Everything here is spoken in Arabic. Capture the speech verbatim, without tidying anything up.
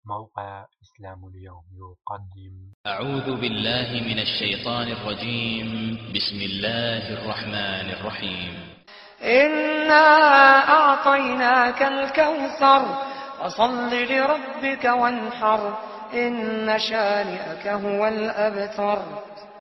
موقع إسلام اليوم يقدم. أعوذ بالله من الشيطان الرجيم. بسم الله الرحمن الرحيم. إنا أعطيناك الكوثر فصل لربك وانحر إن شانئك هو الأبتر.